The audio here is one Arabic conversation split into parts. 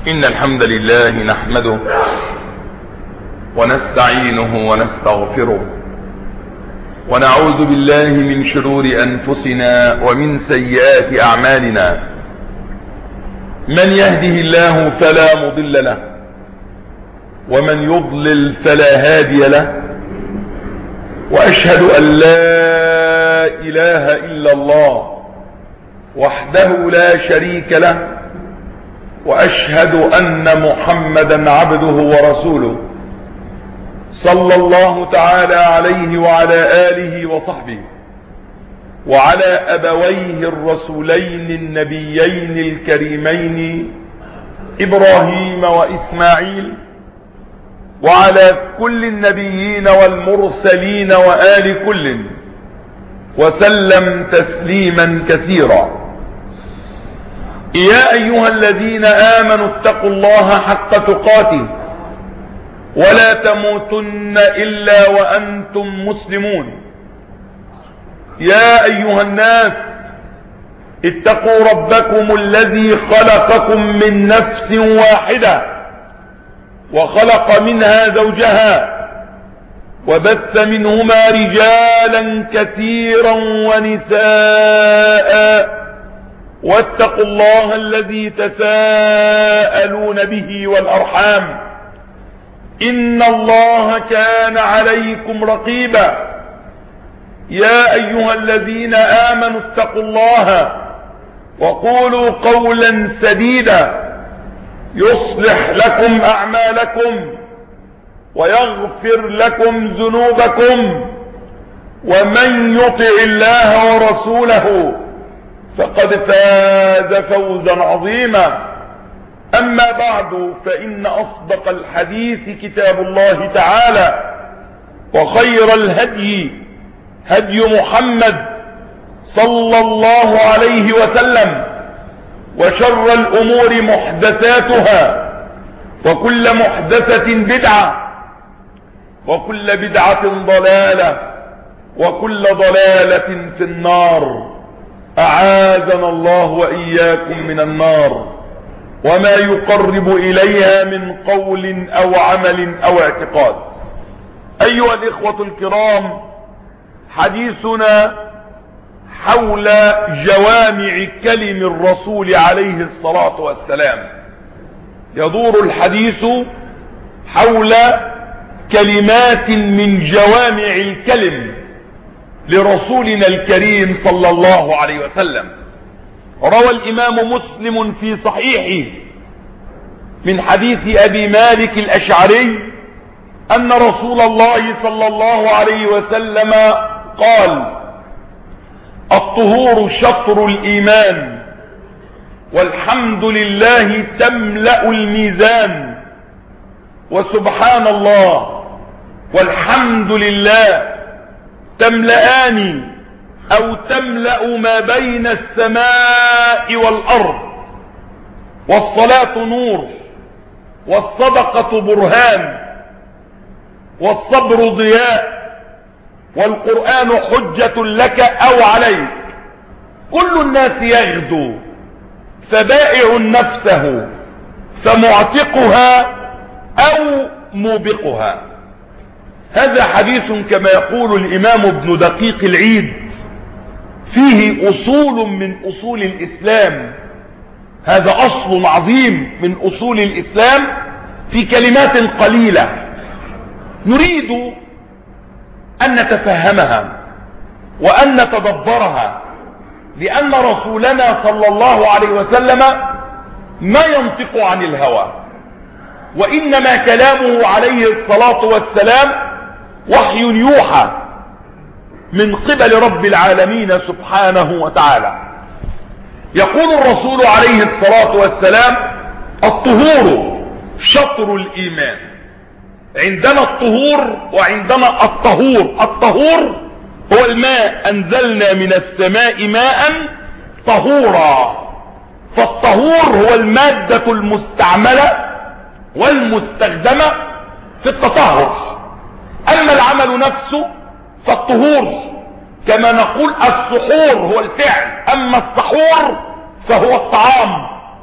إن الحمد لله نحمده ونستعينه ونستغفره ونعوذ بالله من شرور أنفسنا ومن سيئات أعمالنا. من يهده الله فلا مضل له ومن يضلل فلا هادي له، وأشهد أن لا إله إلا الله وحده لا شريك له، وأشهد أن محمدا عبده ورسوله صلى الله تعالى عليه وعلى آله وصحبه وعلى أبويه الرسولين النبيين الكريمين إبراهيم وإسماعيل، وعلى كل النبيين والمرسلين وآل كل، وسلم تسليما كثيرا. يا أيها الذين آمنوا اتقوا الله حق تقاته ولا تموتن إلا وأنتم مسلمون. يا أيها الناس اتقوا ربكم الذي خلقكم من نفس واحدة وخلق منها زوجها وبث منهما رجالا كثيرا ونساء، واتقوا الله الذي تساءلون به والأرحام إن الله كان عليكم رقيبا. يا أيها الذين آمنوا اتقوا الله وقولوا قولا سديدا يصلح لكم أعمالكم ويغفر لكم ذنوبكم، ومن يطع الله ورسوله فقد فاز فوزا عظيما. أما بعد، فإن أصدق الحديث كتاب الله تعالى، وخير الهدي هدي محمد صلى الله عليه وسلم، وشر الأمور محدثاتها، وكل محدثة بدعة، وكل بدعة ضلالة، وكل ضلالة في النار. أعاذنا الله وإياكم من النار وما يقرب إليها من قول أو عمل أو اعتقاد. أيها الإخوة الكرام، حديثنا حول جوامع كلم الرسول عليه الصلاة والسلام. يدور الحديث حول كلمات من جوامع الكلم لرسولنا الكريم صلى الله عليه وسلم. روى الإمام مسلم في صحيحه من حديث أبي مالك الأشعري أن رسول الله صلى الله عليه وسلم قال: الطهور شطر الإيمان، والحمد لله تملأ الميزان، وسبحان الله والحمد لله تملأان أو تملأ ما بين السماء والأرض، والصلاة نور، والصدقة برهان، والصبر ضياء، والقرآن حجة لك أو عليك. كل الناس يغدو فبائع نفسه فمعتقها أو موبقها. هذا حديث كما يقول الإمام ابن دقيق العيد فيه أصول من أصول الإسلام. هذا أصل عظيم من أصول الإسلام في كلمات قليلة نريد أن نتفهمها وأن نتدبرها، لأن رسولنا صلى الله عليه وسلم ما ينطق عن الهوى، وإنما كلامه عليه الصلاة والسلام وحي يوحى من قبل رب العالمين سبحانه وتعالى. يقول الرسول عليه الصلاة والسلام: الطهور شطر الإيمان. عندنا الطهور وعندنا الطهور. الطهور هو الماء، أنزلنا من السماء ماء طهورا. فالطهور هو المادة المستعملة والمستخدمة في التطهر. أما العمل نفسه فالطهور كما نقول السحور هو الفعل، أما السحور فهو الطعام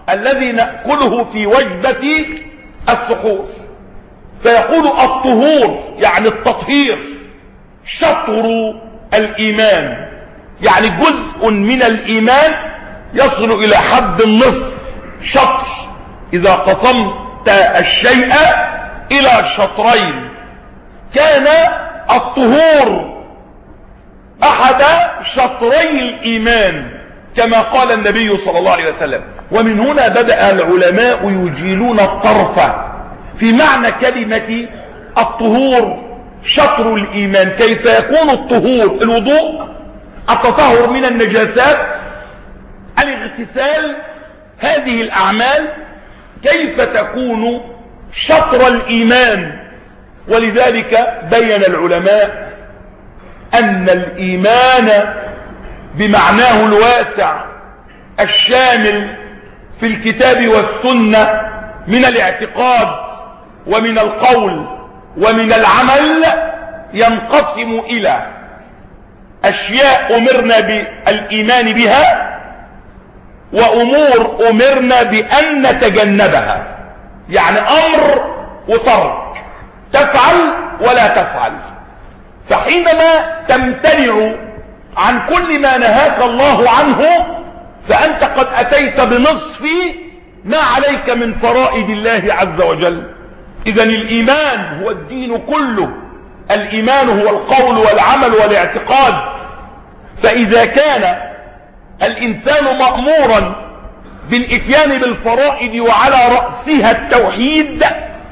الذي نأكله في وجبة السحور. فيقول الطهور يعني التطهير شطر الإيمان، يعني جزء من الإيمان يصل إلى حد النصف. شطر إذا قسمت الشيء إلى شطرين. كان الطهور أحد شطري الإيمان كما قال النبي صلى الله عليه وسلم. ومن هنا بدأ العلماء يجيلون الطرف في معنى كلمة الطهور شطر الإيمان. كيف يكون الطهور؟ الوضوء، التطهر من النجاسات، الاغتسال، هذه الأعمال كيف تكون شطر الإيمان. ولذلك بين العلماء أن الإيمان بمعناه الواسع الشامل في الكتاب والسنة من الاعتقاد ومن القول ومن العمل ينقسم إلى أشياء أمرنا بالإيمان بها وأمور أمرنا بأن نتجنبها. يعني أمر وترك، تفعل ولا تفعل. فحينما تمتنع عن كل ما نهاك الله عنه فأنت قد أتيت بنصف ما عليك من فرائض الله عز وجل. إذن الإيمان هو الدين كله. الإيمان هو القول والعمل والاعتقاد. فإذا كان الإنسان مأمورا بالإتيان بالفرائض وعلى رأسها التوحيد،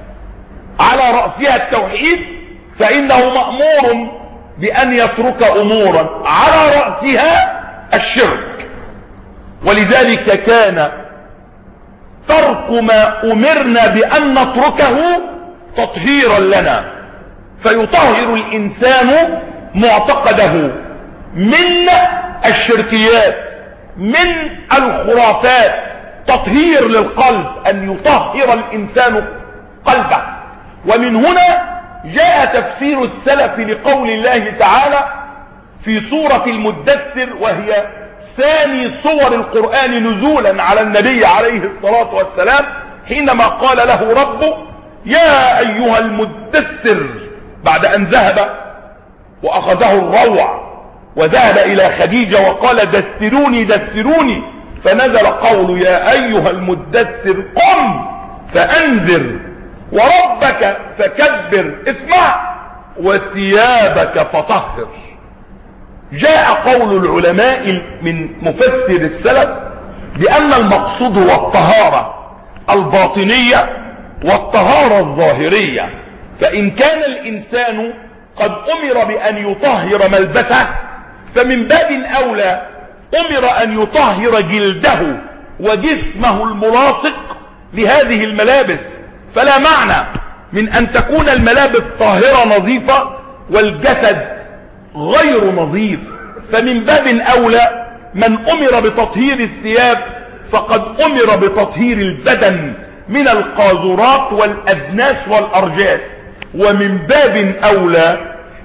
فإنه مأمور بأن يترك أمورا على رأسها الشرك. ولذلك كان ترك ما أمرنا بأن نتركه تطهيرا لنا، فيطهر الإنسان معتقده من الشركيات، من الخرافات. تطهير للقلب، أن يطهر الإنسان قلبه. ومن هنا جاء تفسير السلف لقول الله تعالى في سورة المدثر، وهي ثاني صور القرآن نزولا على النبي عليه الصلاة والسلام، حينما قال له ربه يا أيها المدثر، بعد أن ذهب وأخذه الروع وذهب إلى خديجة وقال دثروني دثروني، فنزل قول يا أيها المدثر قم فأنذر وربك فكبر، اسمع، وثيابك فطهر. جاء قول العلماء من مفسر السلف بأن المقصود هو الطهارة الباطنية والطهارة الظاهرية. فإن كان الإنسان قد أمر بأن يطهر ملبسه، فمن باب أولى أمر أن يطهر جلده وجسمه الملاصق لهذه الملابس. فلا معنى من أن تكون الملابس طاهرة نظيفة والجسد غير نظيف. فمن باب أولى من أمر بتطهير الثياب فقد أمر بتطهير البدن من القاذورات والأدناس والأرجاس. ومن باب أولى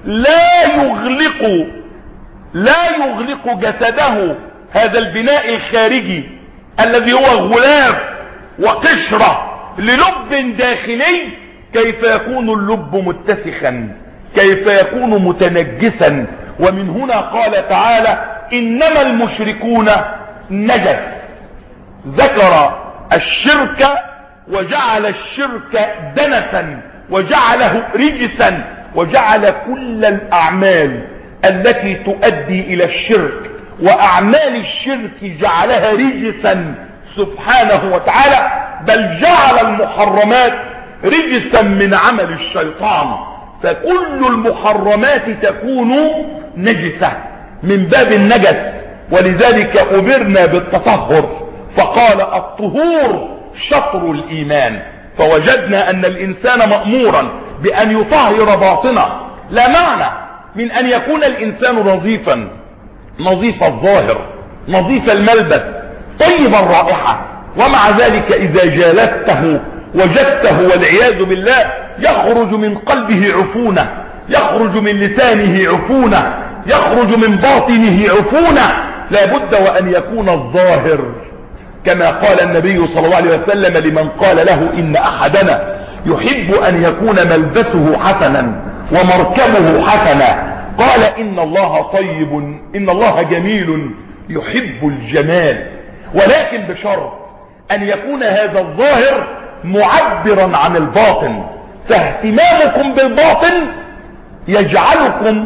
لا يغلق جسده، هذا البناء الخارجي الذي هو غلاف وقشرة للب داخلي، كيف يكون اللب متسخا، كيف يكون متنجسا. ومن هنا قال تعالى إنما المشركون نجس. ذكر الشرك وجعل الشرك دنسا وجعله رجسا، وجعل كل الأعمال التي تؤدي إلى الشرك وأعمال الشرك جعلها رجسا سبحانه وتعالى، بل جعل المحرمات رجسا من عمل الشيطان. فكل المحرمات تكون نجسة من باب النجس. ولذلك أمرنا بالتطهر، فقال الطهور شطر الإيمان. فوجدنا أن الإنسان مأمورا بأن يطهر باطنه. لا معنى من أن يكون الإنسان نظيفا، نظيف الظاهر، نظيف الملبس، طيب الرائحة، ومع ذلك إذا جالسته وجدته والعياذ بالله يخرج من قلبه عفونة، يخرج من لسانه عفونة، يخرج من باطنه عفونة. لا بد وأن يكون الظاهر كما قال النبي صلى الله عليه وسلم لمن قال له إن أحدنا يحب أن يكون ملبسه حسنا ومركبه حسنا، قال إن الله طيب، إن الله جميل يحب الجمال، ولكن بشرط أن يكون هذا الظاهر معبرا عن الباطن، فاهتمامكم بالباطن يجعلكم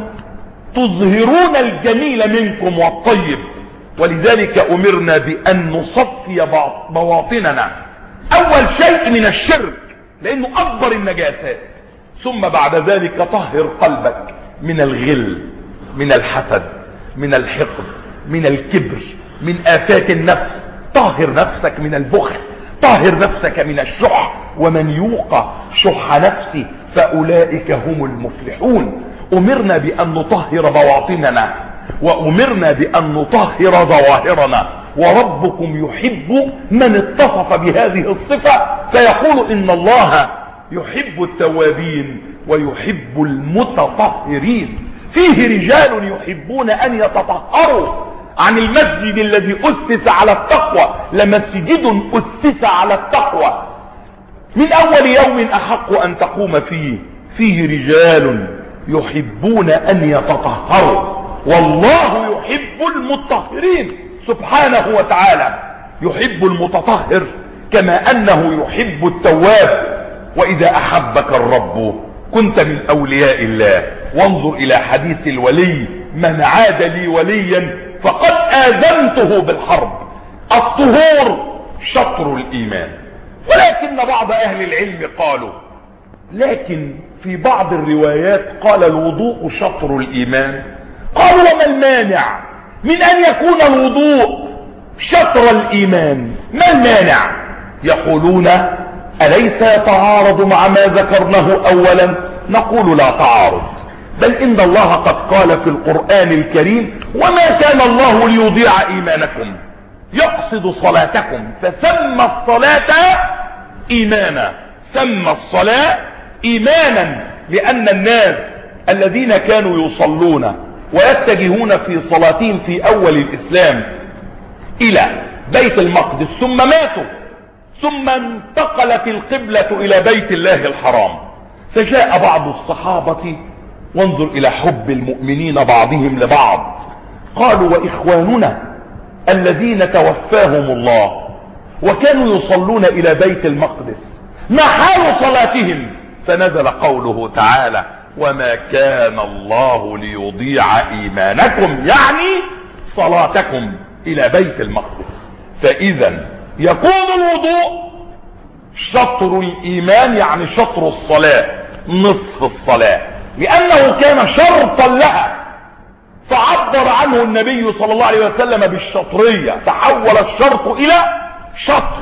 تظهرون الجميل منكم والطيب. ولذلك أمرنا بأن نصفي بواطننا أول شيء من الشرك لأنه أكبر النجاسات، ثم بعد ذلك طهر قلبك من الغل، من الحسد، من الحقد، من الكبر، من آفات النفس. طهر نفسك من البخل، طهر نفسك من الشح، ومن يوق شح نفسه فأولئك هم المفلحون. أمرنا بأن نطهر بواطننا، وأمرنا بأن نطهر ظواهرنا، وربكم يحب من اتصف بهذه الصفة، فيقول إن الله يحب التوابين ويحب المتطهرين. فيه رجال يحبون أن يتطهروا عن المسجد الذي أسس على التقوى، لمسجد أسس على التقوى من أول يوم أحق أن تقوم فيه. فيه رجال يحبون أن يتطهروا، والله يحب المطهرين سبحانه وتعالى. يحب المتطهر كما أنه يحب التواب. وإذا أحبك الرب كنت من أولياء الله. وانظر إلى حديث الولي: من عاد لي وليا فقد آذنته بالحرب. الطهور شطر الإيمان. ولكن بعض أهل العلم قالوا لكن في بعض الروايات قال الوضوء شطر الإيمان. قالوا وما المانع من أن يكون الوضوء شطر الإيمان؟ ما المانع؟ يقولون أليس يتعارض مع ما ذكرناه أولا؟ نقول لا تعارض، بل إن الله قد قال في القرآن الكريم: وما كان الله ليضيع إيمانكم، يقصد صلاتكم، فسمى الصلاة إيمانا، سمى الصلاة إيمانا، لأن الناس الذين كانوا يصلون ويتجهون في صلاتهم في أول الإسلام إلى بيت المقدس ثم ماتوا، ثم انتقلت القبلة إلى بيت الله الحرام، فجاء بعض الصحابة، وانظر إلى حب المؤمنين بعضهم لبعض، قالوا وإخواننا الذين توفاهم الله وكانوا يصلون إلى بيت المقدس ما حال صلاتهم؟ فنزل قوله تعالى: وما كان الله ليضيع إيمانكم، يعني صلاتكم إلى بيت المقدس. فإذا يكون الوضوء شطر الإيمان، يعني شطر الصلاة، نصف الصلاة، لأنه كان شرطا لها، فعبر عنه النبي صلى الله عليه وسلم بالشطرية، تحول الشرط إلى شطر.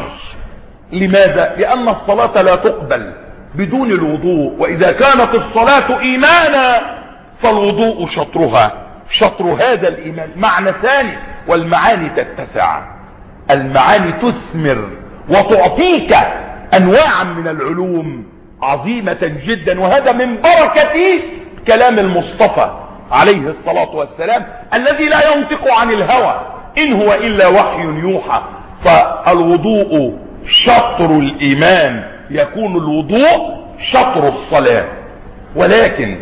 لماذا؟ لأن الصلاة لا تقبل بدون الوضوء، وإذا كانت الصلاة إيمانا فالوضوء شطرها، شطر هذا الإيمان. معنى ثاني، والمعاني تتسع، المعاني تثمر وتعطيك أنواعا من العلوم عظيمة جدا، وهذا من بركة كلام المصطفى عليه الصلاة والسلام الذي لا ينطق عن الهوى، إن هو إلا وحي يوحى. فالوضوء شطر الإيمان، يكون الوضوء شطر الصلاة. ولكن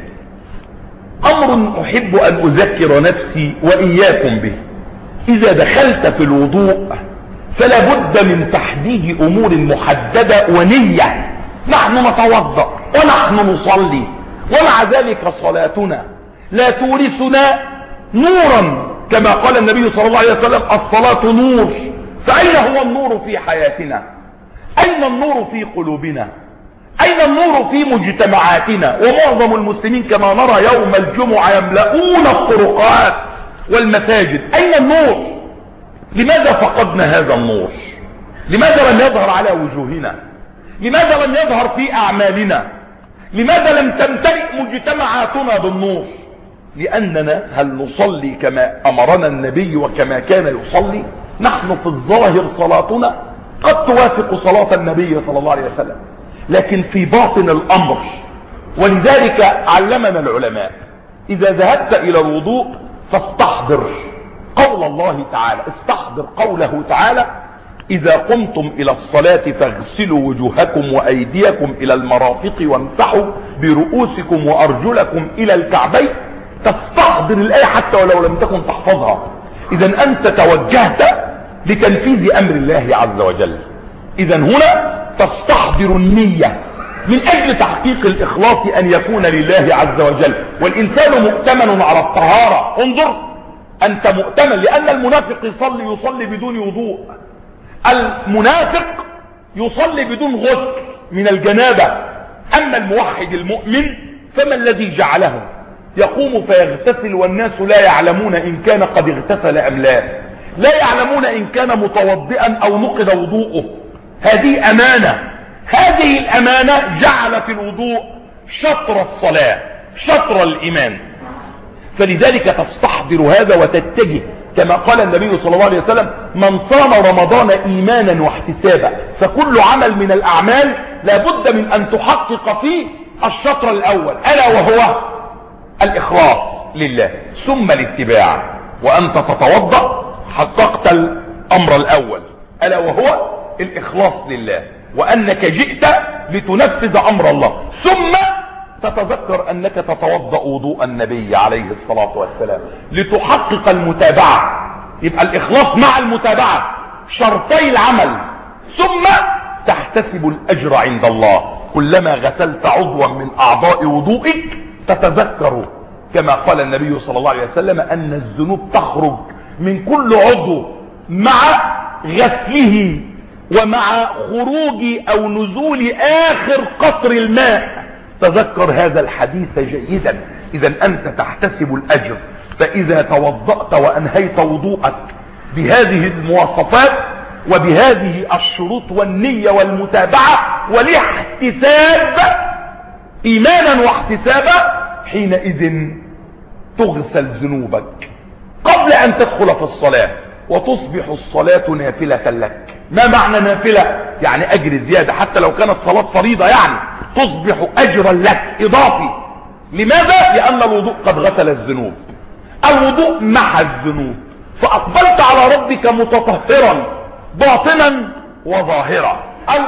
أمر أحب أن أذكر نفسي وإياكم به: إذا دخلت في الوضوء فلا بد من تحديد أمور محددة ونية. نحن نتوضأ ونحن نصلي، ومع ذلك صلاتنا لا تورثنا نورا، كما قال النبي صلى الله عليه وسلم: الصلاة نور. فأين هو النور في حياتنا؟ أين النور في قلوبنا؟ أين النور في مجتمعاتنا؟ ومعظم المسلمين كما نرى يوم الجمعة يملؤون الطرقات والمساجد. أين النور؟ لماذا فقدنا هذا النور؟ لماذا لم يظهر على وجوهنا؟ لماذا لم يظهر في أعمالنا؟ لماذا لم تمتلئ مجتمعاتنا بالنور؟ لأننا هل نصلي كما أمرنا النبي وكما كان يصلي؟ نحن في الظاهر صلاتنا قد توافق صلاة النبي صلى الله عليه وسلم، لكن في باطن الأمر. ولذلك علمنا العلماء: إذا ذهبت إلى الوضوء فاستحضر قول الله تعالى، استحضر قوله تعالى: إذا قمتم إلى الصلاة فاغسلوا وجوهكم وأيديكم إلى المرافق وامسحوا برؤوسكم وأرجلكم إلى الكعبين. تستحضر الآية حتى ولو لم تكن تحفظها. إذا أنت توجهت لتنفيذ أمر الله عز وجل. إذا هنا تستحضر النية من أجل تحقيق الإخلاص أن يكون لله عز وجل. والإنسان مؤتمن على الطهارة. انظر، أنت مؤتمن، لأن المنافق يصلي بدون وضوء. المنافق يصلي بدون غسل من الجنابة. أما الموحد المؤمن فما الذي جعله يقوم فيغتسل والناس لا يعلمون إن كان قد اغتسل أم لا، لا يعلمون إن كان متوضئا أو نقض وضوءه. هذه أمانة. هذه الأمانة جعلت الوضوء شطر الصلاة، شطر الإيمان. فلذلك تستحضر هذا وتتجه كما قال النبي صلى الله عليه وسلم: من صام رمضان إيمانا واحتسابا. فكل عمل من الأعمال لابد من أن تحقق فيه الشطر الأول، ألا وهو الإخلاص لله، ثم الاتباع. وأنت تتوضأ حققت الأمر الأول ألا وهو الإخلاص لله، وأنك جئت لتنفذ أمر الله، ثم تتذكر أنك تتوضأ وضوء النبي عليه الصلاة والسلام لتحقق المتابعة. يبقى الإخلاص مع المتابعة شرطي العمل. ثم تحتسب الأجر عند الله. كلما غسلت عضوا من أعضاء وضوئك تتذكر كما قال النبي صلى الله عليه وسلم أن الذنوب تخرج من كل عضو مع غسله ومع خروج أو نزول آخر قطر الماء. تذكر هذا الحديث جيدا. إذا أنت تحتسب الأجر. فإذا توضأت وأنهيت وضوءك بهذه المواصفات وبهذه الشروط والنية والمتابعة والاحتساب إيمانا واحتسابا، حينئذ تغسل ذنوبك قبل أن تدخل في الصلاة، وتصبح الصلاة نافلة لك. ما معنى نافلة؟ يعني أجر زيادة، حتى لو كانت صلاة فريضة يعني تصبح أجرا لك إضافي. لماذا؟ لأن الوضوء قد غسل الذنوب، الوضوء محى الذنوب، فأقبلت على ربك متطهرا باطنا وظاهرا.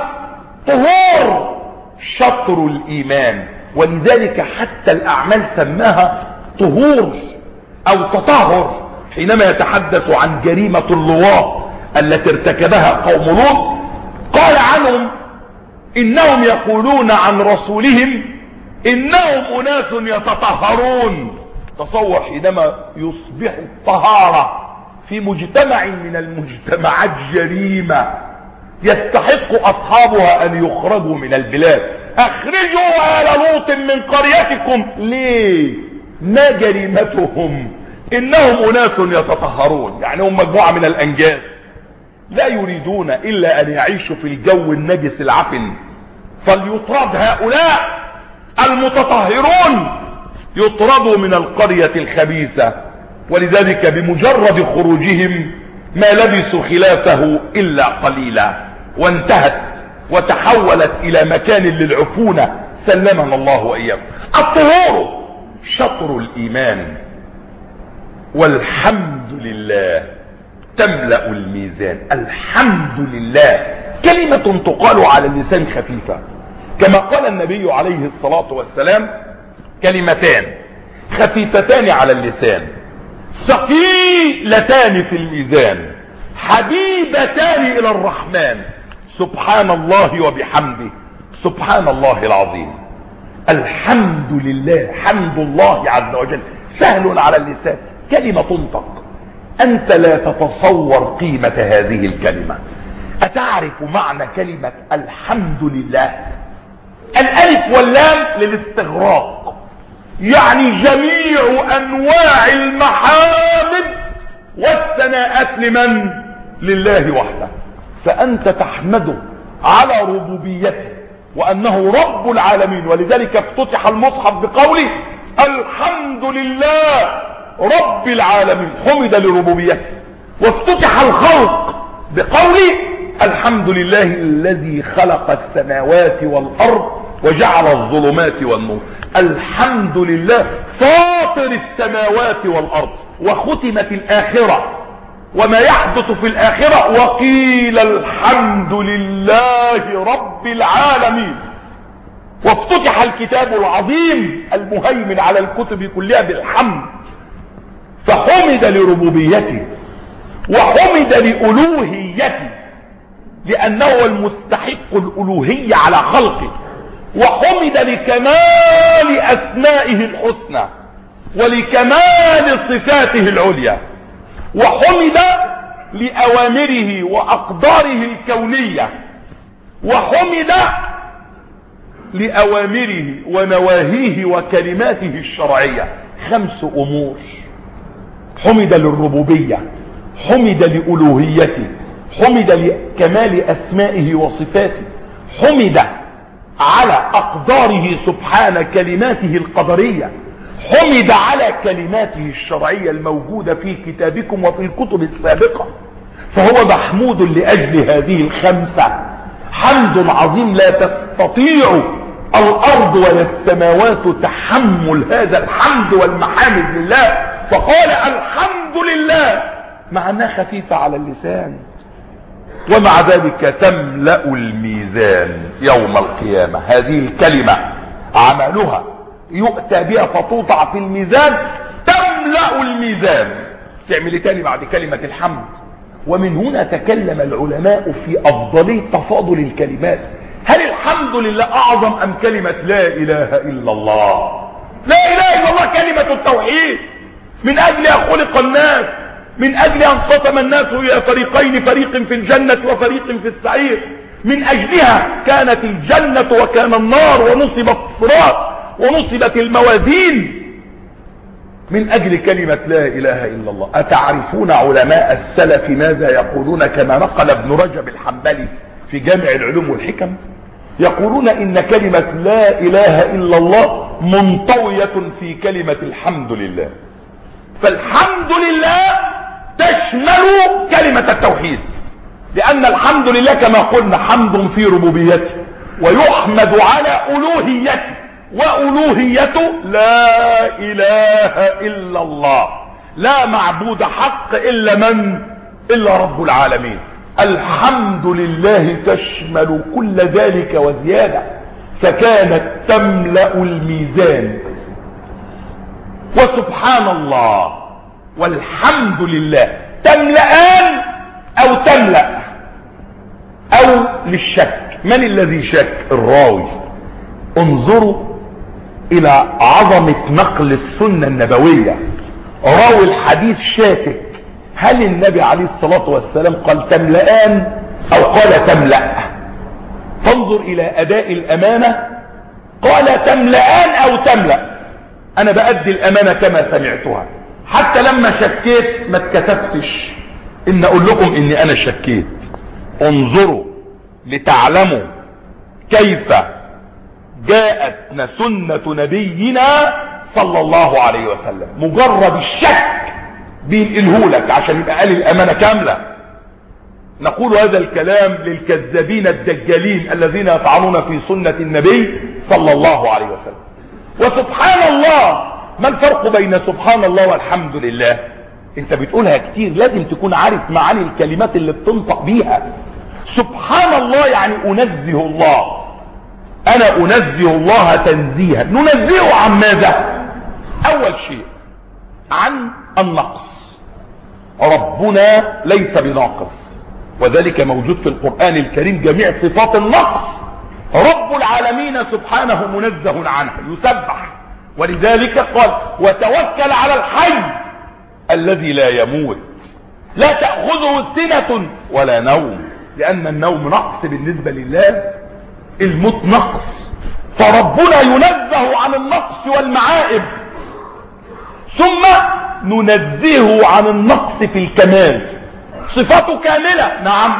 الطهور شطر الإيمان، ولذلك حتى الأعمال سماها طهور أو تطهر. حينما يتحدث عن جريمة اللواط التي ارتكبها قوم لوط قال عنهم إنهم يقولون عن رسولهم إنهم أناس يتطهرون. تصور حينما يصبح الطهارة في مجتمع من المجتمعات جريمة يستحق أصحابها أن يخرجوا من البلاد. أخرجوا آل لوط من قريتكم. ليه؟ ما جريمتهم؟ إنهم أناس يتطهرون، يعني هم مجموعة من الأنجاز لا يريدون إلا أن يعيشوا في الجو النجس العفن. فليطرد هؤلاء المتطهرون، يطردوا من القرية الخبيثة. ولذلك بمجرد خروجهم ما لبثوا خلافه إلا قليلا، وانتهت وتحولت إلى مكان للعفونة، سلمنا الله وإياكم. الطهور شطر الإيمان، والحمد لله تملأ الميزان. الحمد لله كلمة تقال على اللسان خفيفة، كما قال النبي عليه الصلاة والسلام: كلمتان خفيفتان على اللسان ثقيلتان في الميزان حبيبتان إلى الرحمن، سبحان الله وبحمده سبحان الله العظيم. الحمد لله، حمد الله عز وجل سهل على اللسان، كلمة تنطق أنت لا تتصور قيمة هذه الكلمة. أتعرف معنى كلمة الحمد لله؟ الألف واللام للاستغراق، يعني جميع أنواع المحامد والثناءات لمن؟ لله وحده. فأنت تحمده على ربوبيته وأنه رب العالمين. ولذلك افتتح المصحف بقوله الحمد لله رب العالمين، حمد لربوبيته. وافتتح الخلق بقوله الحمد لله الذي خلق السماوات والأرض وجعل الظلمات والنور. الحمد لله فاطر السماوات والأرض. وختمت الآخرة وما يحدث في الآخرة. وقيل الحمد لله رب العالمين. وافتتح الكتاب العظيم المهيمن على الكتب كلها بالحمد، فحمد لربوبيته وحمد لألوهيته لأنه المستحق الألوهية على خلقه، وحمد لكمال أسمائه الحسنى ولكمال صفاته العليا، وحمد لأوامره وأقداره الكونية، وحمد لأوامره ونواهيه وكلماته الشرعية. 5 أمور: حمد للربوبية، حمد لألوهيته، حمد لكمال أسمائه وصفاته، حمد على أقداره سبحانه كلماته القدرية، حمد على كلماته الشرعية الموجودة في كتابكم وفي الكتب السابقة. فهو محمود لأجل هذه ال5 حمد عظيم لا تستطيع الأرض ولا السماوات تحمل هذا الحمد والمحامد لله. فقال الحمد لله مع أنها خفيفة على اللسان، ومع ذلك تملأ الميزان يوم القيامة. هذه الكلمة عملها يؤتى بها فتوضع في الميزان تملأ الميزان. تعمل تاني بعد كلمة الحمد. ومن هنا تكلم العلماء في أفضلية تفاضل الكلمات. هل الحمد لله أعظم أم كلمة لا إله إلا الله؟ لا إله إلا الله كلمة التوحيد، من أجلها خلق الناس، من أجلها انقسم الناس إلى فريقين، فريق في الجنة وفريق في السعير. من أجلها كانت الجنة وكان النار، ونصب الصراط ونصبت الموازين، من أجل كلمة لا إله إلا الله. أتعرفون علماء السلف ماذا يقولون؟ كما نقل ابن رجب الحنبلي في جامع العلوم والحكم، يقولون إن كلمة لا إله إلا الله منطوية في كلمة الحمد لله. فالحمد لله تشمل كلمة التوحيد، لأن الحمد لله كما قلنا حمد في ربوبيته، ويحمد على ألوهيته، وألوهيته لا إله إلا الله، لا معبود حق إلا من؟ إلا رب العالمين. الحمد لله تشمل كل ذلك وزيادة، فكانت تملأ الميزان. وسبحان الله والحمد لله تملأان أو تملأ أو للشك. من الذي شك؟ الراوي. انظروا إلى عظمة نقل السنة النبوية. راوي الحديث شاكك هل النبي عليه الصلاة والسلام قال تملأان أو قال تملأ. فانظر إلى أداء الأمانة، قال تملأان أو تملأ. أنا بأدي الأمانة كما سمعتها، حتى لما شكيت ما اتكسفتش إن أقول لكم إني أنا شكيت. انظروا لتعلموا كيف جاءتنا سنة نبينا صلى الله عليه وسلم. مجرد الشك بينقلهولك عشان يبقى قال الأمانة كاملة. نقول هذا الكلام للكذابين الدجالين الذين يطعنون في سنة النبي صلى الله عليه وسلم. وسبحان الله، ما الفرق بين سبحان الله والحمد لله؟ انت بتقولها كتير، لازم تكون عارف معاني الكلمات اللي بتنطق بيها. سبحان الله يعني أنزه الله، أنا أنزه الله تنزيها. ننزهه عن ماذا؟ أول شيء عن النقص. ربنا ليس بناقص، وذلك موجود في القرآن الكريم جميع صفات النقص. رب العالمين سبحانه منزه عنه، يسبح. ولذلك قال وتوكل على الحي الذي لا يموت لا تأخذه سنة ولا نوم، لأن النوم نقص بالنسبة لله، الموت نقص. فربنا ينزه عن النقص والمعائب. ثم ننزهه عن النقص في الكمال، صفاته كاملة نعم،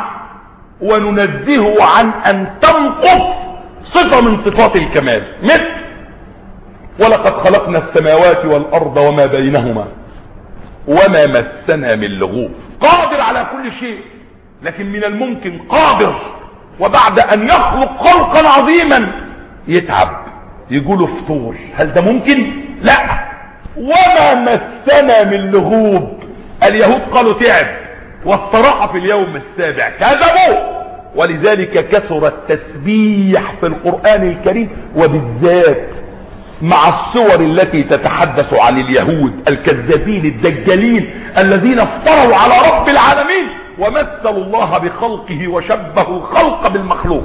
وننزهه عن أن تنقص صفة من صفات الكمال، مثل ولقد خلقنا السماوات والأرض وما بينهما وما مسنا من لغوب. قادر على كل شيء، لكن من الممكن قادر وبعد أن يخلق خلقا عظيما يتعب، يقولوا فطور. هل ده ممكن؟ لا. وما مسنا من لغوب. اليهود قالوا تعب، والصراحة في اليوم السابع كذبوا. ولذلك كثر التسبيح في القرآن الكريم، وبالذات مع الصور التي تتحدث عن اليهود الكذابين الدجالين الذين افتروا على رب العالمين ومثلوا الله بخلقه وشبهوا الخلق بالمخلوق،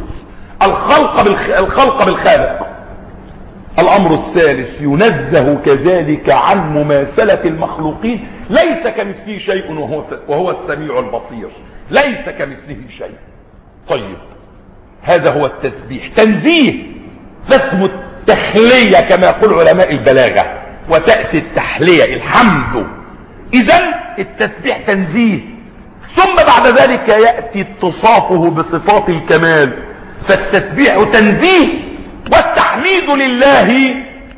الخلق بالخالق. الامر الثالث ينزه كذلك عن مماثلة المخلوقين، ليس كمثله شيء وهو السميع البصير، ليس كمثله شيء. طيب هذا هو التسبيح، تنزيه، فاسمه التخلية كما يقول علماء البلاغة، وتأتي التحلية الحمد. اذا التسبيح تنزيه، ثم بعد ذلك يأتي اتصافه بصفات الكمال، فالتسبيح تنزيه، والتحميد لله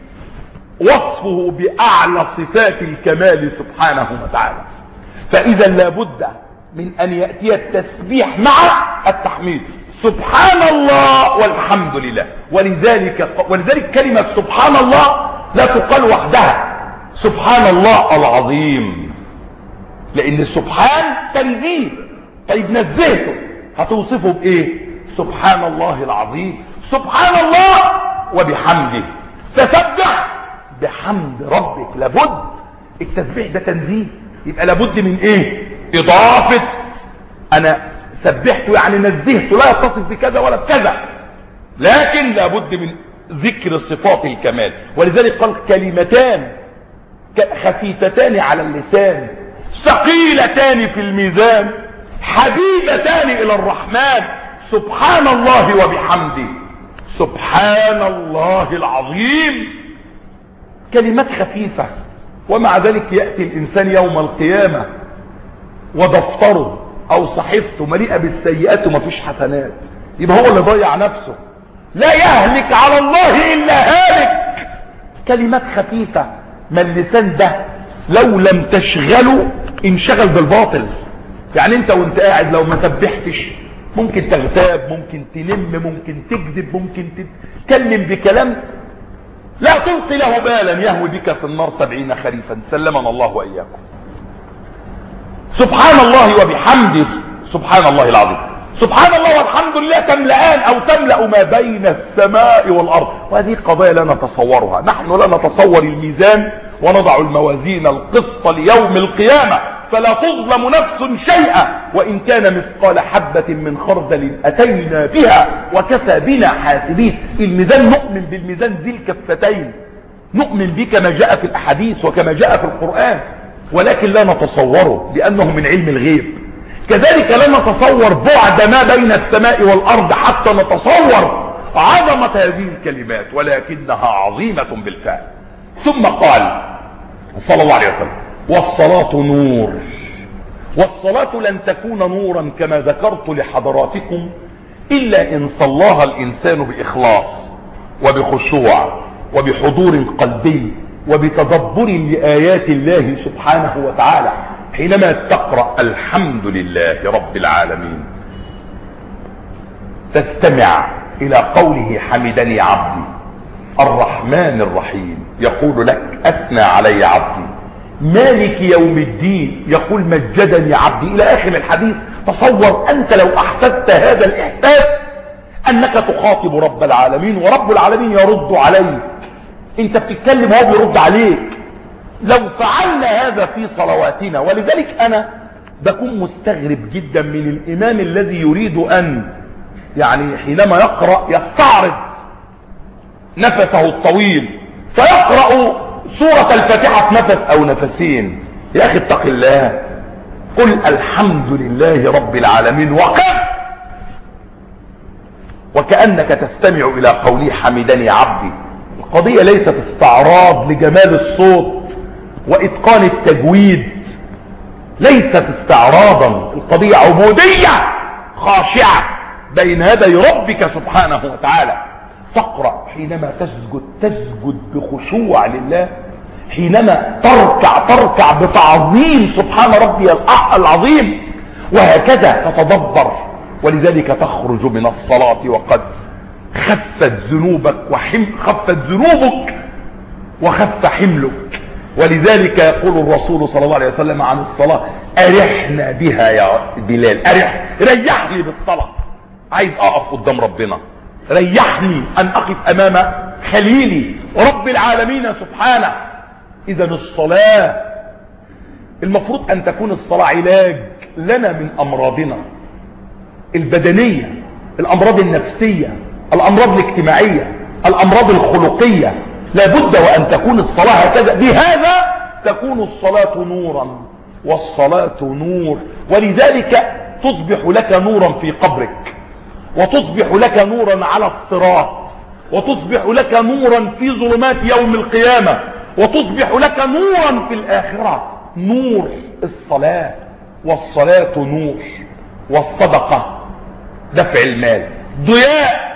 وصفه بأعلى صفات الكمال سبحانه وتعالى. فإذا لابد من أن يأتي التسبيح مع التحميد، سبحان الله والحمد لله. ولذلك كلمة سبحان الله لا تقال وحدها، سبحان الله العظيم، لأن سبحان تنزيه. طيب نزهته هتوصفه بإيه؟ سبحان الله العظيم، سبحان الله وبحمده، تسبح بحمد ربك. لابد التسبيح ده تنزيه، يبقى لابد من ايه؟ اضافة. انا سبحته يعني نزهته، لا يتصف بكذا ولا بكذا، لكن لابد من ذكر صفات الكمال. ولذلك قال كلمتان خفيفتان على اللسان ثقيلتان في الميزان حبيبتان الى الرحمن، سبحان الله وبحمده، سبحان الله العظيم. كلمات خفيفة، ومع ذلك يأتي الإنسان يوم القيامة ودفتره أو صحيفته مليئة بالسيئات ومفيش حسنات، يبقى هو اللي ضيع نفسه. لا يهلك على الله إلا هالك. كلمات خفيفة، ما اللسان ده لو لم تشغله انشغل بالباطل. يعني انت وانت قاعد لو ما سبحتش ممكن تغتاب، ممكن تنم، ممكن تكذب، ممكن تتكلم بكلام لا تلقي له بالا يهوي بك في النار 70 خريفا، سلمنا الله وإياكم. سبحان الله وبحمده، سبحان الله العظيم، سبحان الله والحمد لله تملأان أو تملأ ما بين السماء والأرض. وهذه قضايا لا نتصورها، نحن لا نتصور الميزان ونضع الموازين القسط ليوم القيامة فلا تظلم نفس شيئا وإن كان مثقال حبة من خردل أتينا بها وكفى بنا حاسبين. الميزان نؤمن بالميزان ذي الكفتين، نؤمن به كما جاء في الأحاديث وكما جاء في القرآن، ولكن لا نتصوره لأنه من علم الغيب. كذلك لا نتصور بعد ما بين السماء والأرض حتى نتصور عظمة هذه الكلمات، ولكنها عظيمة بالفعل. ثم قال صلى الله عليه وسلم والصلاة نور، والصلاة لن تكون نورا كما ذكرت لحضراتكم إلا إن صلاها الإنسان بإخلاص وبخشوع وبحضور قلبي وبتدبر لآيات الله سبحانه وتعالى. حينما تقرأ الحمد لله رب العالمين تستمع إلى قوله حمدني عبدي الرحمن الرحيم، يقول لك أثنى علي عبدي، مالك يوم الدين يقول مجدني عبدي، إلى آخر الحديث. تصور أنت لو أحسست هذا الإحساس أنك تخاطب رب العالمين ورب العالمين يرد عليك، أنت بتتكلم وهو بيرد عليك. لو فعلنا هذا في صلواتنا، ولذلك أنا بكون مستغرب جدا من الإمام الذي يريد أن يعني حينما يقرأ يستعرض نفسه الطويل فيقرأ سورة الفاتحة في نفس أو نفسين. يا أخي اتق الله، قل الحمد لله رب العالمين وقف، وكأنك تستمع إلى قولي حمدني عبدي. القضية ليست استعراض لجمال الصوت وإتقان التجويد، ليست استعراضا، القضية عبودية خاشعة بين يدي ربك سبحانه وتعالى. تقرأ حينما تسجد بخشوع لله، حينما تركع بتعظيم سبحان ربي العظيم، وهكذا تتدبر. ولذلك تخرج من الصلاة وقد خفت ذنوبك وخف حملك. ولذلك يقول الرسول صلى الله عليه وسلم عن الصلاة ارحنا بها يا بلال، ريحني بالصلاة، عايز اقف قدام ربنا، ريحني ان اقف امام خليلي رب العالمين سبحانه. اذا الصلاة المفروض ان تكون الصلاة علاج لنا من امراضنا البدنية، الامراض النفسية، الامراض الاجتماعية، الامراض الخلقية. لابد وان تكون الصلاة هكذا، بهذا تكون الصلاة نورا، والصلاة نور. ولذلك تصبح لك نورا في قبرك، وتصبح لك نورا على الصراط، وتصبح لك نورا في ظلمات يوم القيامة، وتصبح لك نورا في الآخرة. نور الصلاة، والصلاة نور، والصدقة دفع المال ضياء،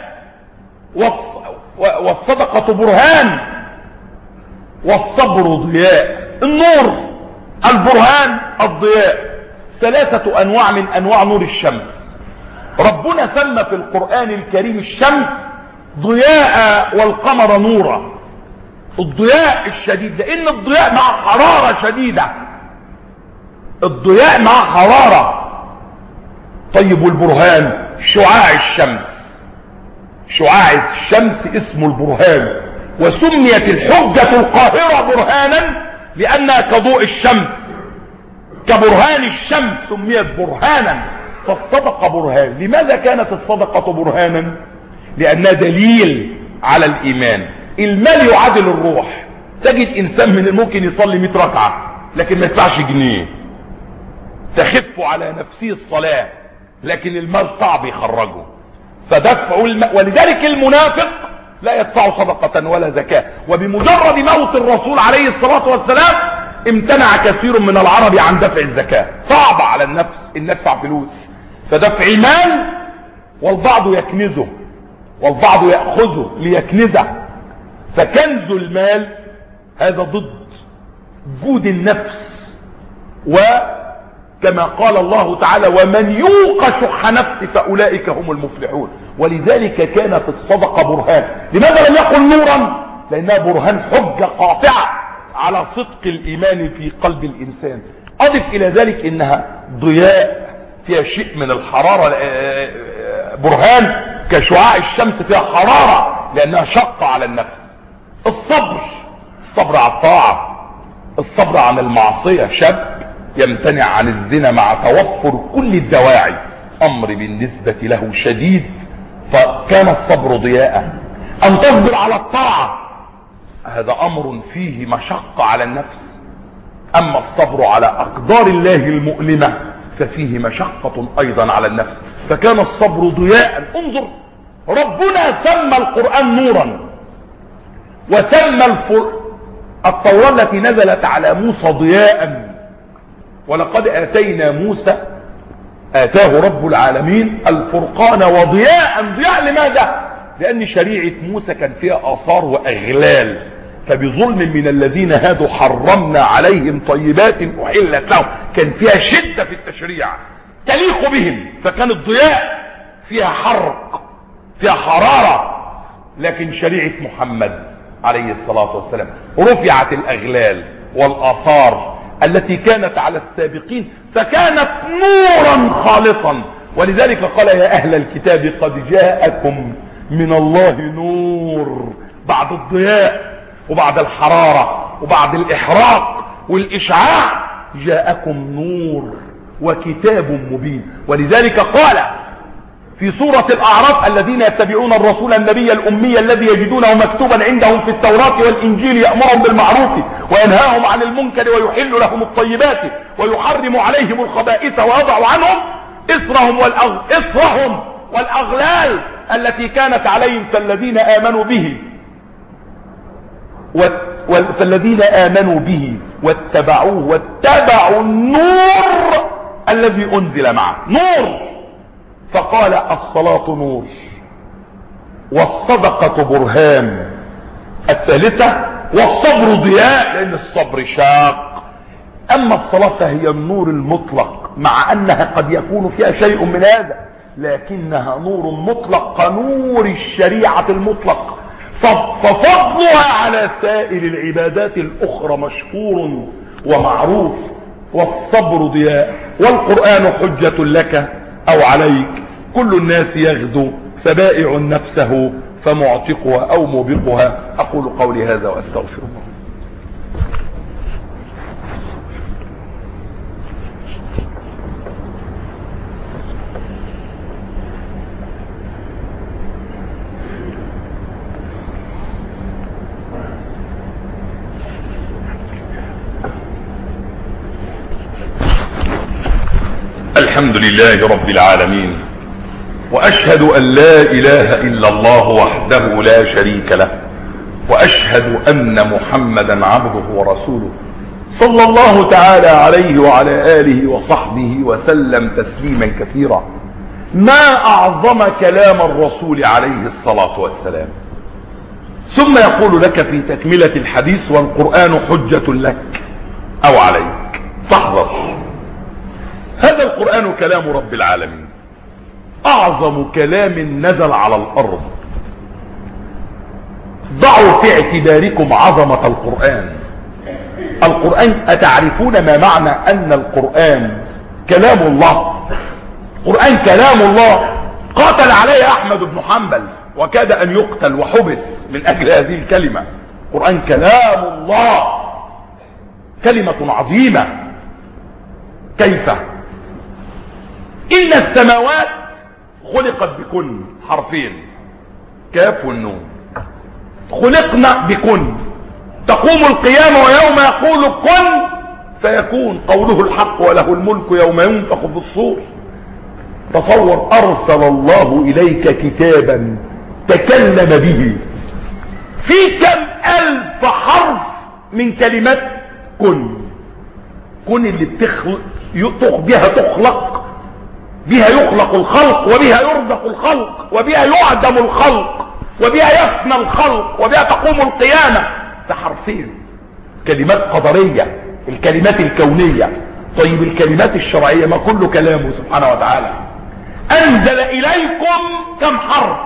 والصدقة برهان، والصبر ضياء. النور، البرهان، الضياء، 3 أنواع من أنواع نور الشمس. ربنا سمى في القرآن الكريم الشمس ضياء والقمر نورا. الضياء الشديد، لأن الضياء مع حرارة شديدة، الضياء مع حرارة. طيب والبرهان؟ شعاع الشمس، شعاع الشمس اسمه البرهان. وسميت الحجة القاهرة برهانا لأنها كضوء الشمس، كبرهان الشمس سميت برهانا. فالصدقة برهان. لماذا كانت الصدقة برهانا؟ لأنها دليل على الإيمان. المال يعادل الروح. تجد إنسان من الممكن يصلي 100 ركعة لكن ما يدفعش جنيه، تخف على نفسه الصلاة، لكن المال صعب يخرجه فدفع ولذلك المنافق لا يدفع صدقة ولا زكاة. وبمجرد موت الرسول عليه الصلاة والسلام امتنع كثير من العرب عن دفع الزكاة. صعب على النفس ان ندفع فلوس، فدفع المال والبعض يكنزه والبعض يأخذه ليكنزه. فكنز المال هذا ضد جود النفس. وكما قال الله تعالى ومن يوق شح نفسه فأولئك هم المفلحون. ولذلك كانت الصدقة برهان. لماذا لم يقل نورا؟ لأنها برهان، حجة قاطعة على صدق الإيمان في قلب الإنسان. أضف إلى ذلك إنها ضياء فيها شيء من الحرارة. برهان كشعاع الشمس فيها حرارة لأنها شقة على النفس. الصبر على الطاعة، الصبر عن المعصية. شاب يمتنع عن الزنا مع توفر كل الدواعي، أمر بالنسبة له شديد، فكان الصبر ضياء. أن تصبر على الطاعة هذا أمر فيه مشقة على النفس. أما الصبر على أقدار الله المؤلمة ففيه مشقة أيضا على النفس. فكان الصبر ضياء. انظر، ربنا سمى القرآن نورا، وسمى التوراة التي نزلت على موسى ضياء. ولقد آتاه رب العالمين الفرقان وضياء. ضياء لماذا؟ لأن شريعة موسى كان فيها آثار وأغلال، فبظلم من الذين هادوا حرمنا عليهم طيبات أحلت لهم. كان فيها شدة في التشريع تليق بهم، فكان الضياء فيها حرق، فيها حرارة. لكن شريعة محمد عليه الصلاة والسلام رفعت الأغلال والآثار التي كانت على السابقين، فكانت نورا خالصا. ولذلك قال يا أهل الكتاب قد جاءكم من الله نور. بعد الضياء وبعد الحرارة وبعد الإحراق والإشعاع جاءكم نور وكتاب مبين. ولذلك قال في سورة الأعراف الذين يتبعون الرسول النبي الأمي الذي يجدونه مكتوبا عندهم في التوراة والإنجيل يأمرهم بالمعروف وينهاهم عن المنكر ويحل لهم الطيبات ويحرم عليهم الخبائث ويضع عنهم إصرهم والأغلال التي كانت عليهم فالذين آمنوا به واتبعوه واتبعوا النور الذي أنزل معه. نور. فقال الصلاة نور، والصدقة برهان. الثالثة والصبر ضياء، لأن الصبر شاق. أما الصلاة فهي النور المطلق، مع أنها قد يكون فيها شيء من هذا، لكنها نور مطلق كنور الشريعة المطلق. ففضلها على سائر العبادات الأخرى مشهور ومعروف. والصبر ضياء، والقرآن حجة لك أو عليك، كل الناس يغدو فبائع نفسه فمعتقها أو موبقها. أقول قولي هذا وأستغفر الله. الحمد لله رب العالمين، وأشهد أن لا إله إلا الله وحده لا شريك له، وأشهد أن محمدا عبده ورسوله صلى الله تعالى عليه وعلى آله وصحبه وسلم تسليما كثيرا. ما أعظم كلام الرسول عليه الصلاة والسلام. ثم يقول لك في تكملة الحديث: والقرآن حجة لك أو عليك. فاحذر، هذا القرآن كلام رب العالمين، أعظم كلام نزل على الأرض. ضعوا في اعتباركم عظمة القرآن. القرآن، أتعرفون ما معنى أن القرآن كلام الله؟ القرآن كلام الله. قاتل عليه أحمد بن حنبل وكاد أن يقتل وحبس من أجل هذه الكلمة. القرآن كلام الله، كلمة عظيمة. كيف؟ إن السماوات خلقت بكن، حرفين كاف والنون، خلقنا بكن. تقوم القيامة ويوم يقول كن فيكون، قوله الحق وله الملك يوم ينفخ في الصور. تصور، أرسل الله إليك كتابا تكلم به في كم ألف حرف من كلمات كن. كن اللي بها تخلق، بها يخلق الخلق، وبها يرزق الخلق، وبها يعدم الخلق، وبها يفنى الخلق، وبها تقوم القيامة. ده حرفين، كلمات قدرية، الكلمات الكونية. طيب الكلمات الشرعية ما كل كلامه سبحانه وتعالى. أنزل إليكم كم حرف؟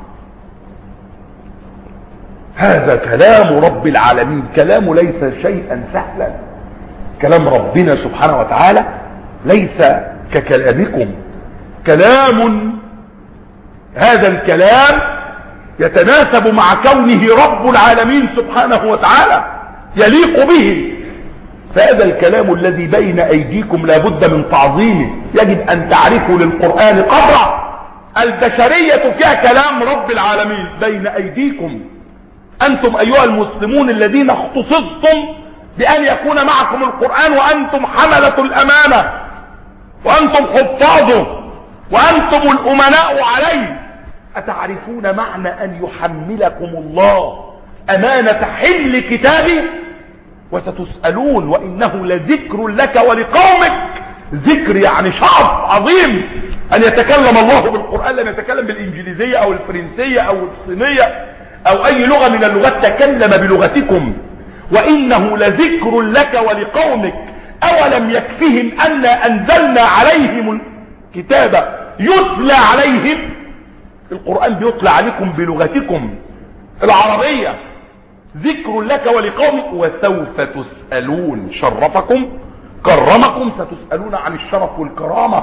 هذا كلام رب العالمين، كلام ليس شيئا سهلا. كلام ربنا سبحانه وتعالى ليس ككلامكم. كلام، هذا الكلام يتناسب مع كونه رب العالمين سبحانه وتعالى، يليق به. فهذا الكلام الذي بين أيديكم لابد من تعظيمه. يجب أن تعرفوا للقرآن قدره. البشرية فيها كلام رب العالمين بين أيديكم. أنتم أيها المسلمون الذين اختصصتم بأن يكون معكم القرآن، وأنتم حملة الأمانة، وأنتم حفاظه، وأنتم الأمناء عليه. أتعرفون معنى أن يحملكم الله أمانة حمل كتابه؟ وستسألون، وإنه لذكر لك ولقومك. ذكر يعني شرف عظيم أن يتكلم الله بالقرآن. لم يتكلم بالإنجليزية أو الفرنسية أو الصينية أو أي لغة من اللغات، تكلم بلغتكم. وإنه لذكر لك ولقومك. أولم يكفهم أن أنزلنا عليهم الكتاب يتلى عليهم؟ القرآن بيتلى عليكم بلغتكم العربية. ذكر لك ولقومك. وسوف تسألون. شرفكم، كرمكم، ستسألون عن الشرف والكرامة.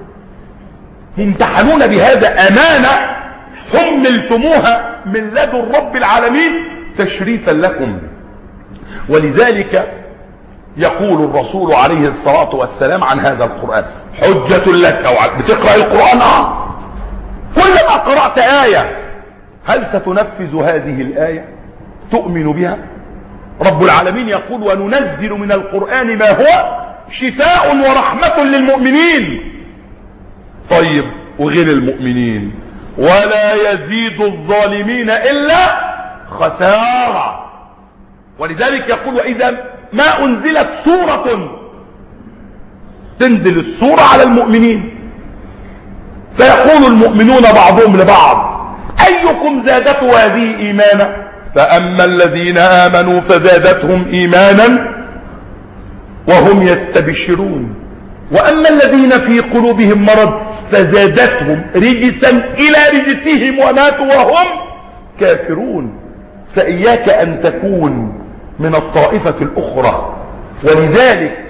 ممتحنون بهذا، أمانة حملتموها من لدن رب العالمين تشريفا لكم. ولذلك يقول الرسول عليه الصلاة والسلام عن هذا القرآن: حجة لك. أو بتقرأ القرآن كلما قرأت آية هل ستنفذ هذه الآية؟ تؤمن بها؟ رب العالمين يقول: وننزل من القرآن ما هو شفاء ورحمة للمؤمنين. طيب وغير المؤمنين؟ ولا يزيد الظالمين إلا خسارة. ولذلك يقول: وإذا ما أنزلت سورة، تنزل السورة على المؤمنين، فيقول المؤمنون بعضهم لبعض: أيكم زادته هذه إيمانا؟ فأما الذين آمنوا فزادتهم إيمانا وهم يستبشرون، وأما الذين في قلوبهم مرض فزادتهم رجسا إلى رجسهم وماتوا وهم كافرون. فإياك أن تكون من الطائفة الأخرى. ولذلك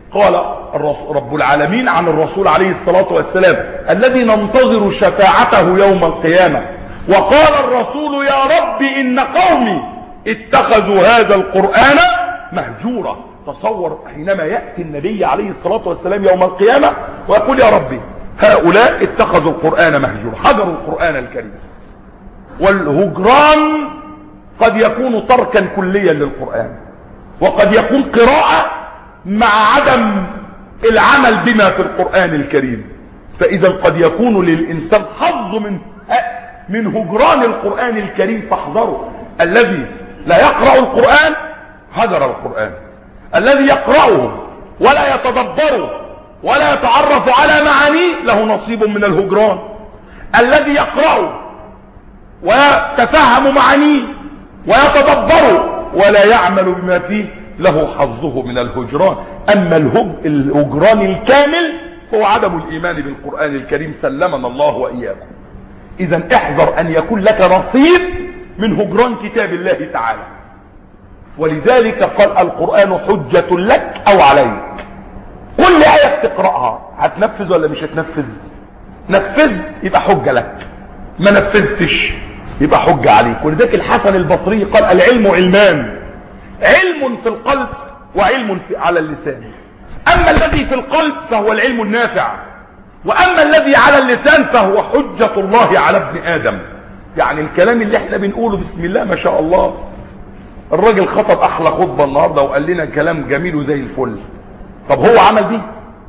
قال رب العالمين عن الرسول عليه الصلاة والسلام الذي ننتظر شفاعته يوم القيامة، وقال الرسول يا رب إن قومي اتخذوا هذا القرآن مهجورا. تصور حينما يأتي النبي عليه الصلاة والسلام يوم القيامة ويقول يا ربي هؤلاء اتخذوا القرآن مهجورا، هجروا القرآن الكريم. والهجران قد يكون تركا كليا للقرآن، وقد يكون قراءة مع عدم العمل بما في القرآن الكريم. فإذا قد يكون للإنسان حظ من هجران القرآن الكريم، فاحذروا. الذي لا يقرأ القرآن هجر القرآن، الذي يقرأه ولا يتدبره ولا يتعرف على معانيه له نصيب من الهجران. الذي يقرأه ويتفهم معانيه ويتدبره ولا يعمل بما فيه له حظه من الهجران. أما الهجران الكامل هو عدم الإيمان بالقرآن الكريم، سلمنا الله وإياكم. إذا احذر أن يكون لك نصيب من هجران كتاب الله تعالى. ولذلك قال القرآن حجة لك أو عليك. كل آية تقرأها هتنفذ ولا مش هتنفذ؟ نفذ يبقى حجة لك، ما نفذتش يبقى حجة عليك. ولذلك الحسن البصري قال العلم علمان، علم في القلب وعلم على اللسان. أما الذي في القلب فهو العلم النافع، وأما الذي على اللسان فهو حجة الله على ابن آدم. يعني الكلام اللي احنا بنقوله بسم الله ما شاء الله، الراجل خطب أحلى خطبة النهاردة وقال لنا كلام جميل وزي الفل. طب هو عمل بيه؟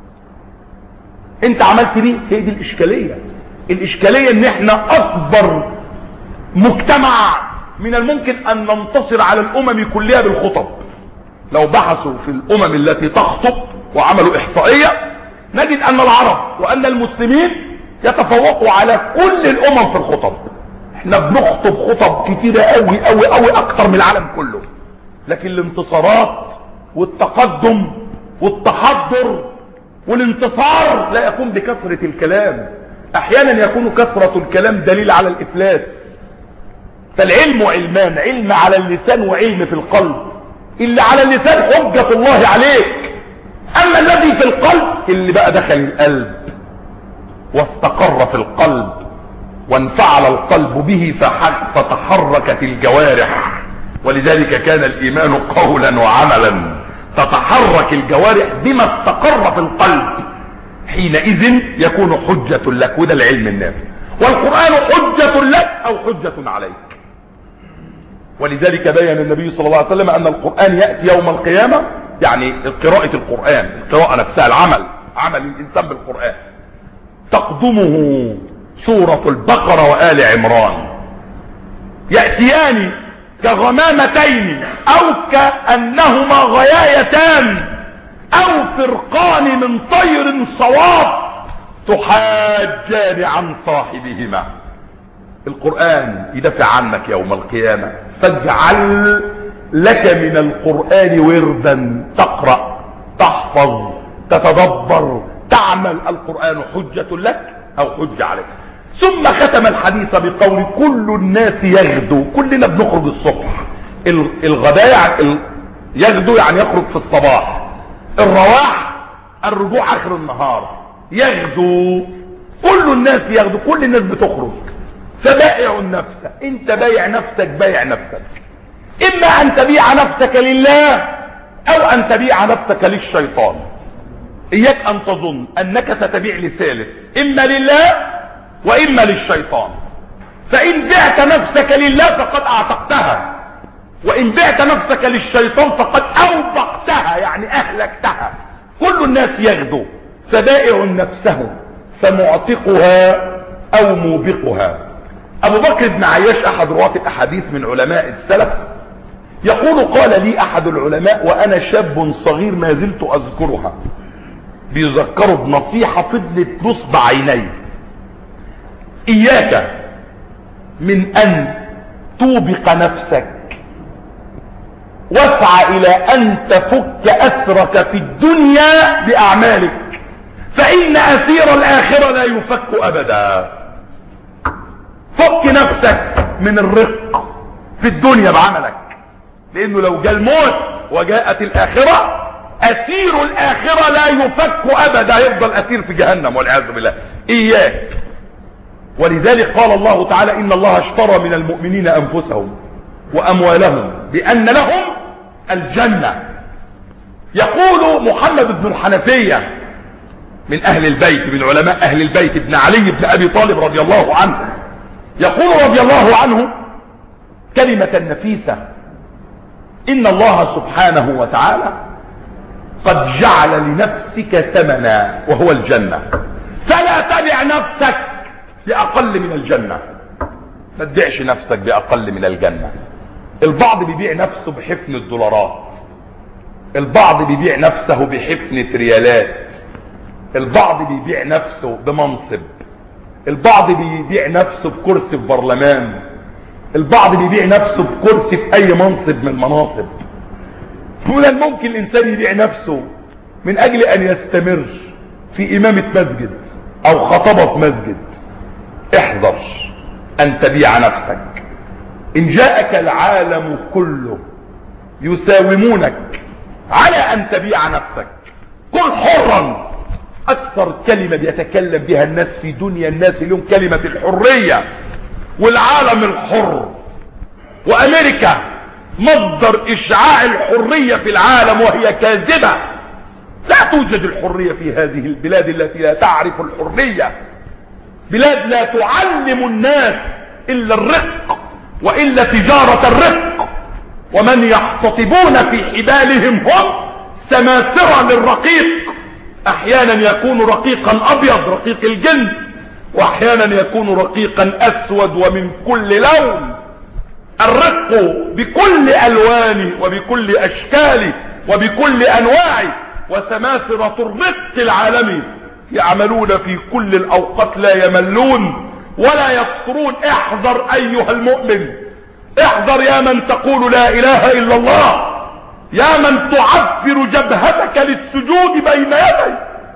انت عملت بيه؟ هي دي الإشكالية. الإشكالية ان احنا أكبر مجتمع من الممكن أن ننتصر على الأمم كلها بالخطب. لو بحثوا في الأمم التي تخطب وعملوا إحصائية نجد أن العرب وأن المسلمين يتفوقوا على كل الأمم في الخطب. احنا بنخطب خطب كتيرة قوي قوي قوي أكتر من العالم كله، لكن الانتصارات والتقدم والتحضر والانتصار لا يكون بكثرة الكلام. أحيانا يكون كثرة الكلام دليل على الإفلاس. فالعلم علمان، علم على اللسان وعلم في القلب. اللي على اللسان حجة الله عليك، اما الذي في القلب اللي بقى دخل القلب واستقر في القلب وانفعل القلب به فتحركت الجوارح. ولذلك كان الايمان قولا وعملا، تتحرك الجوارح بما استقر في القلب، حينئذ يكون حجة لك. وده العلم النافع. والقرآن حجة لك او حجة عليك. ولذلك بين النبي صلى الله عليه وسلم أن القرآن يأتي يوم القيامة، يعني قراءة القرآن، القراءة نفسها، عمل الإنسان بالقرآن، تقدمه سورة البقرة وآل عمران، يأتيان كغمامتين أو كأنهما غيايتان أو فرقان من طير صواب تحاجان عن صاحبهما. القرآن يدافع عنك يوم القيامة. فاجعل لك من القرآن وردا، تقرأ، تحفظ، تتدبر، تعمل. القرآن حجة لك أو حجة عليك. ثم ختم الحديث بقول كل الناس يغدو. كلنا بنخرج الصبح، الغداء يغدو يعني يخرج في الصباح، الرواح الرجوع آخر النهار. يغدو، كل الناس يغدو، كل الناس بتخرج. فبائع النفس، انت بايع نفسك، بايع نفسك. اما ان تبيع نفسك لله او ان تبيع نفسك للشيطان. اياك ان تظن انك ستبيع لثالث، اما لله واما للشيطان. فان بعت نفسك لله فقد اعتقتها، وان بعت نفسك للشيطان فقد اوبقتها، يعني اهلكتها. كل الناس يغدو، فبائع نفسه فمعتقها او موبقها. ابو بكر بن عياش احد رواة الاحاديث من علماء السلف يقول قال لي احد العلماء وانا شاب صغير ما زلت اذكرها، بيذكره بنصيحة فضلت نصب عيني: اياك من ان توبق نفسك واسعى الى ان تفك اسرك في الدنيا باعمالك، فان اسير الاخرة لا يفك ابدا. فك نفسك من الرق في الدنيا بعملك، لانه لو جاء الموت وجاءت الاخرة اسير الاخرة لا يفك ابدا، يفضل اسير في جهنم والعياذ بالله. اياك. ولذلك قال الله تعالى ان الله اشترى من المؤمنين انفسهم واموالهم بان لهم الجنة. يقول محمد بن الحنفية من اهل البيت، من علماء اهل البيت، ابن علي بن ابي طالب رضي الله عنه، يقول رضي الله عنه كلمة نفيسة: ان الله سبحانه وتعالى قد جعل لنفسك ثمنا وهو الجنة، فلا تبع نفسك بأقل من الجنة. ما تبيعش نفسك بأقل من الجنة. البعض بيبيع نفسه بحفن الدولارات، البعض بيبيع نفسه بحفنة ريالات، البعض بيبيع نفسه بمنصب، البعض بيبيع نفسه بكرسي في برلمان، البعض بيبيع نفسه بكرسي في اي منصب من المناصب. من ممكن الانسان يبيع نفسه من اجل ان يستمر في امامة مسجد او خطبة في مسجد. احذر ان تبيع نفسك. ان جاءك العالم كله يساومونك على ان تبيع نفسك، كن حرا. اكثر كلمة بيتكلم بها الناس في دنيا الناس اليوم كلمة الحرية والعالم الحر، وامريكا مصدر اشعاع الحرية في العالم، وهي كاذبة. لا توجد الحرية في هذه البلاد التي لا تعرف الحرية، بلاد لا تعلم الناس الا الرق والا تجارة الرق، ومن يحتطبون في حبالهم هم سماسرة للرقيق. احيانا يكون رقيقا ابيض رقيق الجنس، واحيانا يكون رقيقا اسود ومن كل لون. الرق بكل الوانه وبكل اشكاله وبكل انواعه، وسماسرة الرق العالمي يعملون في كل الاوقات لا يملون ولا يفترون. احذر ايها المؤمن، احذر يا من تقول لا اله الا الله، يا من تعفر جبهتك للسجود بين يدي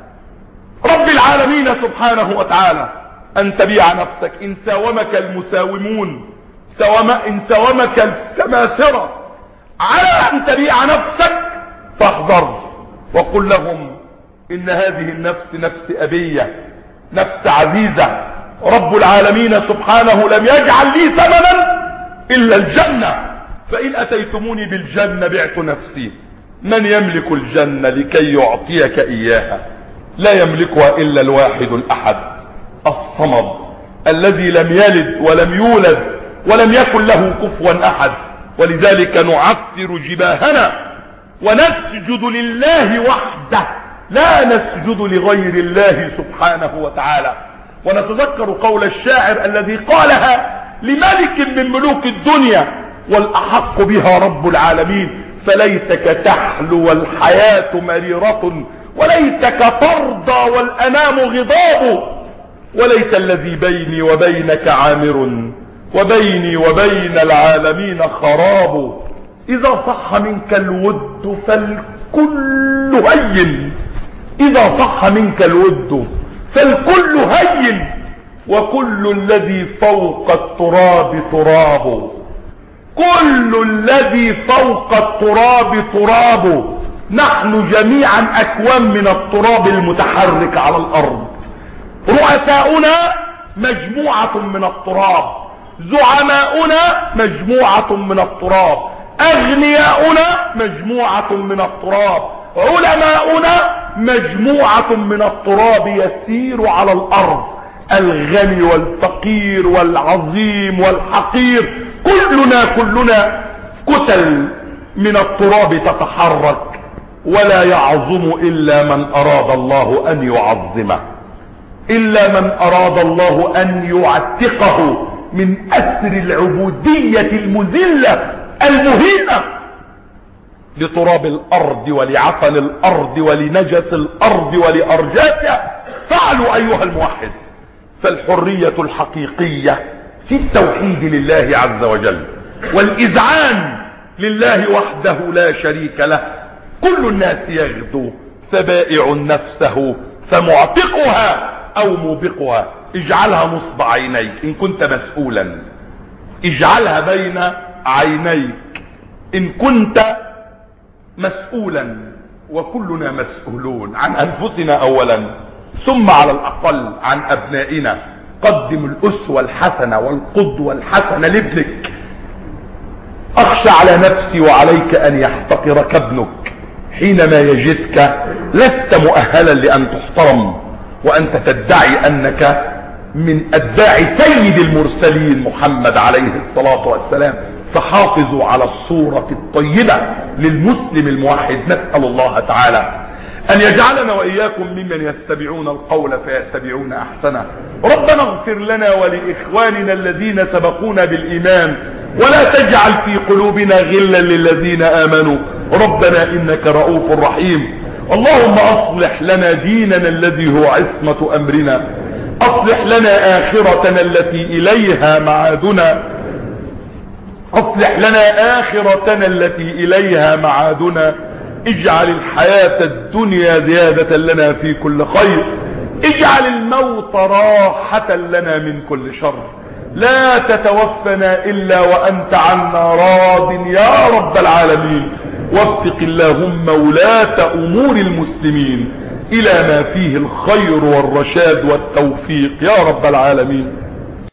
رب العالمين سبحانه وتعالى، ان تبيع نفسك. ان ساومك المساومون، ان ساومك السماسرة على ان تبيع نفسك، فاحذر وقل لهم ان هذه النفس نفس ابية، نفس عزيزة. رب العالمين سبحانه لم يجعل لي ثمنا الا الجنة، فان اتيتموني بالجنة بعت نفسي. من يملك الجنة لكي يعطيك اياها؟ لا يملكها الا الواحد الاحد الصمد، الذي لم يلد ولم يولد ولم يكن له كفوا احد. ولذلك نعفر جباهنا ونسجد لله وحده، لا نسجد لغير الله سبحانه وتعالى. ونتذكر قول الشاعر الذي قالها لملك من ملوك الدنيا والأحق بها رب العالمين: فليتك تحلو والحياة مريرة، وليتك ترضى والأنام غضاب، وليت الذي بيني وبينك عامر، وبيني وبين العالمين خراب. إذا صح منك الود فالكل هين، إذا صح منك الود فالكل هين، وكل الذي فوق التراب تراب، كل الذي فوق التراب تراب. نحن جميعا أكوام من التراب المتحرك على الأرض. رؤساؤنا مجموعة من التراب، زعماؤنا مجموعة من التراب، أغنياؤنا مجموعة من التراب، علماؤنا مجموعة من التراب يسير على الأرض. الغني والفقير والعظيم والحقير، كلنا كتل من التراب تتحرك، ولا يعظم إلا من أراد الله أن يعظمه، إلا من أراد الله أن يعتقه من أسر العبودية المذلة المهينة لتراب الأرض ولعفن الأرض ولنجس الأرض ولأرجاتها. فعلوا أيها الموحد. فالحرية الحقيقية في التوحيد لله عز وجل والإذعان لله وحده لا شريك له. كل الناس يغدو فبائع نفسه فمعتقها أو موبقها. اجعلها نصب عينيك إن كنت مسؤولا، اجعلها بين عينيك إن كنت مسؤولا. وكلنا مسؤولون عن أنفسنا أولا، ثم على الأقل عن أبنائنا. قدم الأسوة الحسنة والقدوة الحسنة لابنك. أخشى على نفسي وعليك أن يحتقرك ابنك حينما يجدك لست مؤهلا لأن تحترم، وأنت تدعي أنك من أتباع سيد المرسلين محمد عليه الصلاة والسلام. فحافظوا على الصورة الطيبة للمسلم الموحد. نسأل الله تعالى أن يجعلنا وإياكم ممن يتبعون القول فيتبعون أحسنه. ربنا اغفر لنا ولإخواننا الذين سبقونا بالإيمان، ولا تجعل في قلوبنا غلا للذين آمنوا ربنا إنك رؤوف رحيم. اللهم أصلح لنا ديننا الذي هو عصمة أمرنا، أصلح لنا آخرتنا التي إليها معادنا، أصلح لنا آخرتنا التي إليها معادنا. اجعل الحياة الدنيا زيادة لنا في كل خير، اجعل الموت راحة لنا من كل شر. لا تتوفنا إلا وأنت عنا راض يا رب العالمين. وفق اللهم ولاة أمور المسلمين إلى ما فيه الخير والرشاد والتوفيق يا رب العالمين.